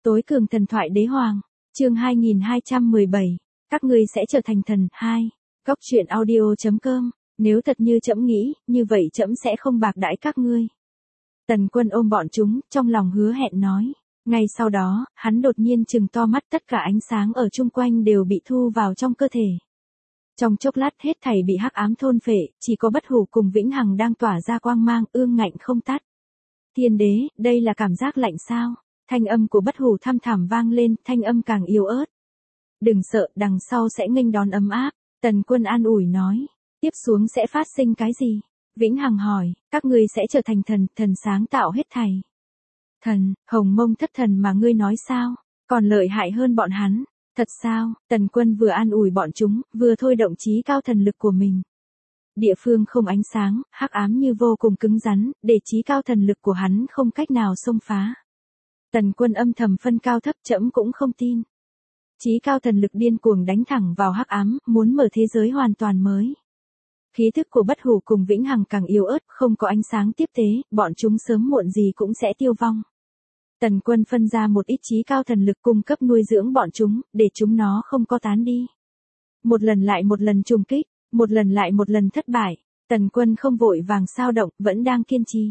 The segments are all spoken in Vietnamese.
Tối cường thần thoại đế hoàng, chương 2217, các ngươi sẽ trở thành thần. 2. Góc truyện audio.com, nếu thật như trẫm nghĩ, như vậy trẫm sẽ không bạc đãi các ngươi. Tần Quân ôm bọn chúng, trong lòng hứa hẹn nói. Ngay sau đó, hắn đột nhiên trừng to mắt, tất cả ánh sáng ở chung quanh đều bị thu vào trong cơ thể. Trong chốc lát hết thảy bị hắc ám thôn phệ, chỉ có Bất Hủ cùng Vĩnh Hằng đang tỏa ra quang mang ương ngạnh không tắt. Thiên đế, đây là cảm giác lạnh sao? Thanh âm của Bất Hủ thăm thẳm vang lên, thanh âm càng yếu ớt. Đừng sợ, đằng sau sẽ nghênh đón ấm áp. Tần Quân an ủi nói. Tiếp xuống sẽ phát sinh cái gì? Vĩnh Hằng hỏi, các ngươi sẽ trở thành thần, thần sáng tạo hết thảy. Thần, Hồng Mông thất thần mà ngươi nói sao? Còn lợi hại hơn bọn hắn. Thật sao? Tần Quân vừa an ủi bọn chúng, vừa thôi động chí cao thần lực của mình. Địa phương không ánh sáng, hắc ám như vô cùng cứng rắn, để chí cao thần lực của hắn không cách nào xông phá. Tần Quân âm thầm phân cao thấp, trẫm cũng không tin. Chí cao thần lực điên cuồng đánh thẳng vào hắc ám, muốn mở thế giới hoàn toàn mới. Khí thức của Bất Hủ cùng Vĩnh Hằng càng yếu ớt, không có ánh sáng tiếp tế, bọn chúng sớm muộn gì cũng sẽ tiêu vong. Tần Quân phân ra một ít chí cao thần lực cung cấp nuôi dưỡng bọn chúng, để chúng nó không có tán đi. Một lần lại một lần trùng kích, một lần lại một lần thất bại, Tần Quân không vội vàng sao động, vẫn đang kiên trì.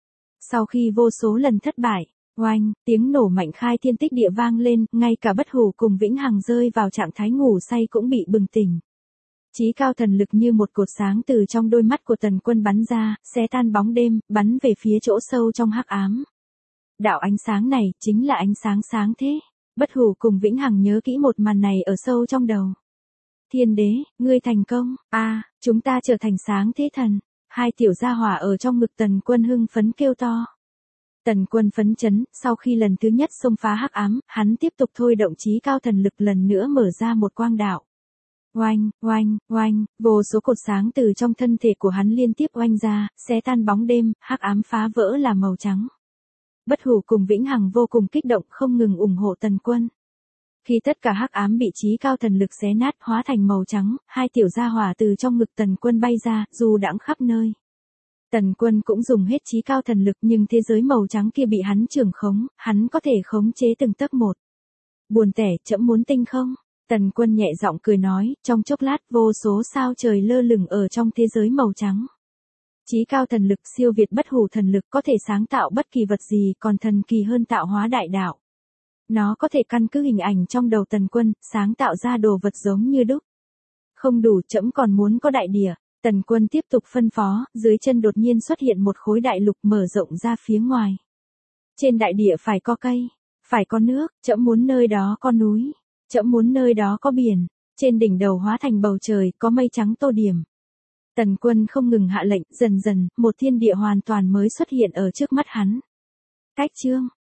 Sau khi vô số lần thất bại, oanh, tiếng nổ mạnh khai thiên tích địa vang lên, ngay cả Bất Hủ cùng Vĩnh Hằng rơi vào trạng thái ngủ say cũng bị bừng tỉnh. Chí cao thần lực như một cột sáng từ trong đôi mắt của Tần Quân bắn ra, xé tan bóng đêm, bắn về phía chỗ sâu trong hắc ám. Đạo ánh sáng này, chính là ánh sáng sáng thế. Bất Hủ cùng Vĩnh Hằng nhớ kỹ một màn này ở sâu trong đầu. Thiên đế, ngươi thành công, chúng ta trở thành sáng thế thần. Hai tiểu gia hỏa ở trong ngực Tần Quân hưng phấn kêu to. Tần Quân phấn chấn, sau khi lần thứ nhất xông phá hắc ám, hắn tiếp tục thôi động chí cao thần lực lần nữa mở ra một quang đạo. Oanh, oanh, oanh, vô số cột sáng từ trong thân thể của hắn liên tiếp oanh ra, xé tan bóng đêm, hắc ám phá vỡ là màu trắng. Bất Hủ cùng Vĩnh Hằng vô cùng kích động, không ngừng ủng hộ Tần Quân. Khi tất cả hắc ám bị chí cao thần lực xé nát hóa thành màu trắng, hai tiểu gia hỏa từ trong ngực Tần Quân bay ra, dù đãng khắp nơi. Tần Quân cũng dùng hết chí cao thần lực, nhưng thế giới màu trắng kia bị hắn trưởng khống, hắn có thể khống chế từng tấc một. Buồn tẻ, trẫm muốn tinh không? Tần Quân nhẹ giọng cười nói, trong chốc lát vô số sao trời lơ lửng ở trong thế giới màu trắng. Chí cao thần lực siêu việt Bất Hủ thần lực, có thể sáng tạo bất kỳ vật gì, còn thần kỳ hơn tạo hóa đại đạo. Nó có thể căn cứ hình ảnh trong đầu Tần Quân, sáng tạo ra đồ vật giống như đúc. Không đủ, trẫm còn muốn có đại địa. Tần Quân tiếp tục phân phó, dưới chân đột nhiên xuất hiện một khối đại lục mở rộng ra phía ngoài. Trên đại địa phải có cây, phải có nước, trẫm muốn nơi đó có núi, trẫm muốn nơi đó có biển, trên đỉnh đầu hóa thành bầu trời, có mây trắng tô điểm. Tần Quân không ngừng hạ lệnh, dần dần, một thiên địa hoàn toàn mới xuất hiện ở trước mắt hắn. Cách chương,